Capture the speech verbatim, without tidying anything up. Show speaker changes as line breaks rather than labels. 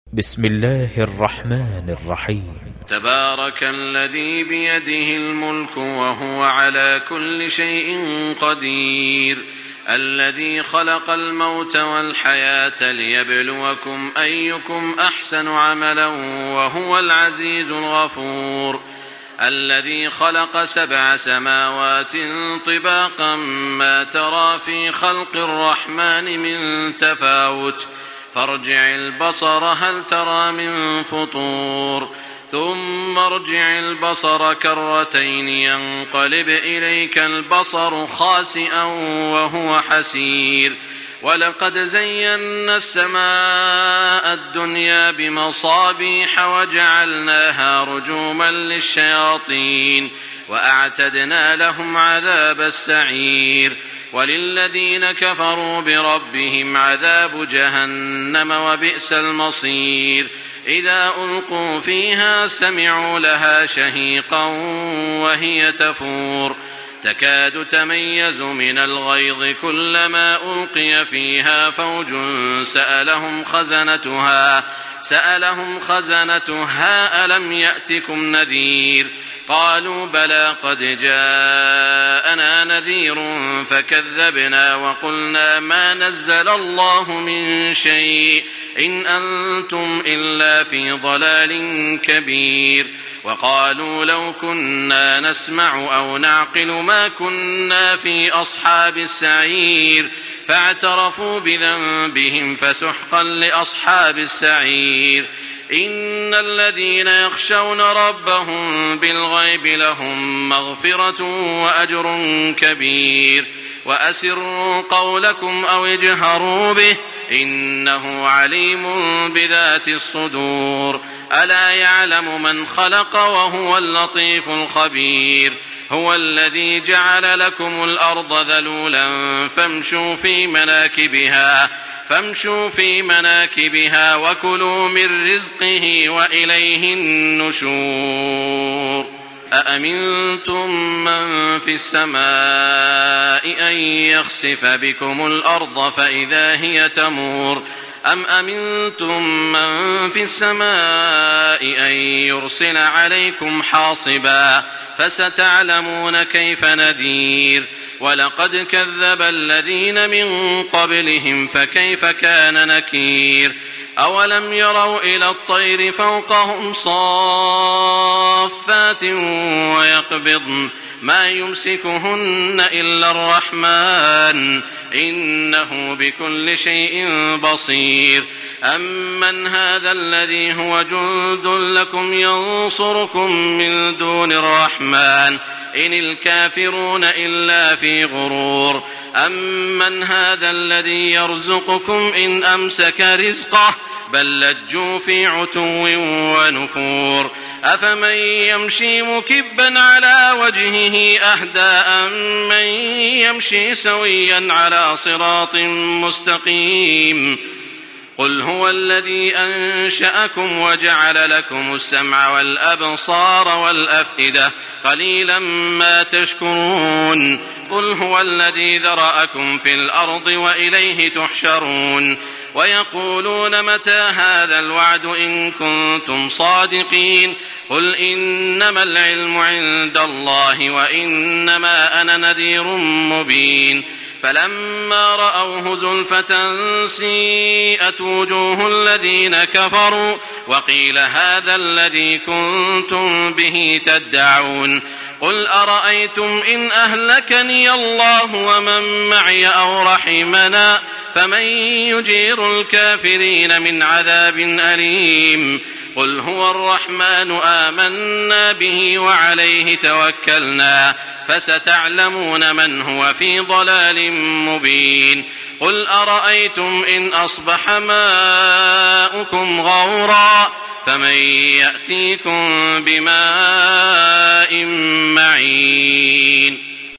بسم الله الرحمن الرحيم.
تبارك الذي بيده الملك وهو على كل شيء قدير، الذي خلق الموت والحياة ليبلوكم أيكم أحسن عملا وهو العزيز الغفور، الذي خلق سبع سماوات طباقا ما ترى في خلق الرحمن من تفاوت، فارجع البصر هل ترى من فطور، ثم ارجع البصر كرتين ينقلب إليك البصر خاسئا وهو حسير، ولقد زينا السماء الدنيا بمصابيح وجعلناها رجوما للشياطين وأعتدنا لهم عذاب السعير، وللذين كفروا بربهم عذاب جهنم وبئس المصير، إذا ألقوا فيها سمعوا لها شهيقا وهي تفور، تكاد تميز من الغيظ كلما ألقي فيها فوج سألهم خزنتها سألهم خزنتها ألم يأتكم نذير، قالوا بلى قد جاءنا نذير فكذبنا وقلنا ما نزل الله من شيء إن أنتم إلا في ضلال كبير، وقالوا لو كنا نسمع أو نعقل ما كنا في أصحاب السعير، فاعترفوا بذنبهم فسحقا لأصحاب السعير، إن الذين يخشون ربهم بالغيب لهم مغفرة وأجر كبير، وأسروا قولكم أو اجهروا به إنه عليم بذات الصدور، ألا يعلم من خلق وهو اللطيف الخبير، هو الذي جعل لكم الأرض ذلولا فامشوا في مناكبها فامشوا في مناكبها وكلوا من رزقه وإليه النشور، أأمنتم من في السماء أن يخسف بكم الأرض فإذا هي تمور، أم أمنتم من في السماء أن يرسل عليكم حاصبا، فستعلمون كيف نذير، ولقد كذب الذين من قبلهم فكيف كان نكير، أولم يروا إلى الطير فوقهم صافات ويقبضن ما يمسكهن إلا الرحمن إنه بكل شيء بصير، أمن هذا الذي هو جند لكم ينصركم من دون الرحمن إن الكافرون إلا في غرور، أمن هذا الذي يرزقكم إن أمسك رزقه بل لجوا في عتو ونفور، أفمن يمشي مكبا على وجهه أهدى أمن يمشي سويا على صراط مستقيم، قل هو الذي أنشأكم وجعل لكم السمع والأبصار والأفئدة قليلا ما تشكرون، قل هو الذي ذرأكم في الأرض وإليه تحشرون، ويقولون متى هذا الوعد إن كنتم صادقين، قل إنما العلم عند الله وإنما أنا نذير مبين، فلما رأوه زلفة سيئت وجوه الذين كفروا وقيل هذا الذي كنتم به تدعون، قل أرأيتم إن أهلكني الله ومن معي أو رحمنا فمن يجير الكافرين من عذاب أليم، قل هو الرحمن آمنا به وعليه توكلنا فستعلمون من هو في ضلال مبين، قل أرأيتم إن أصبح ماؤكم غورا فمن يأتيكم بماء معين.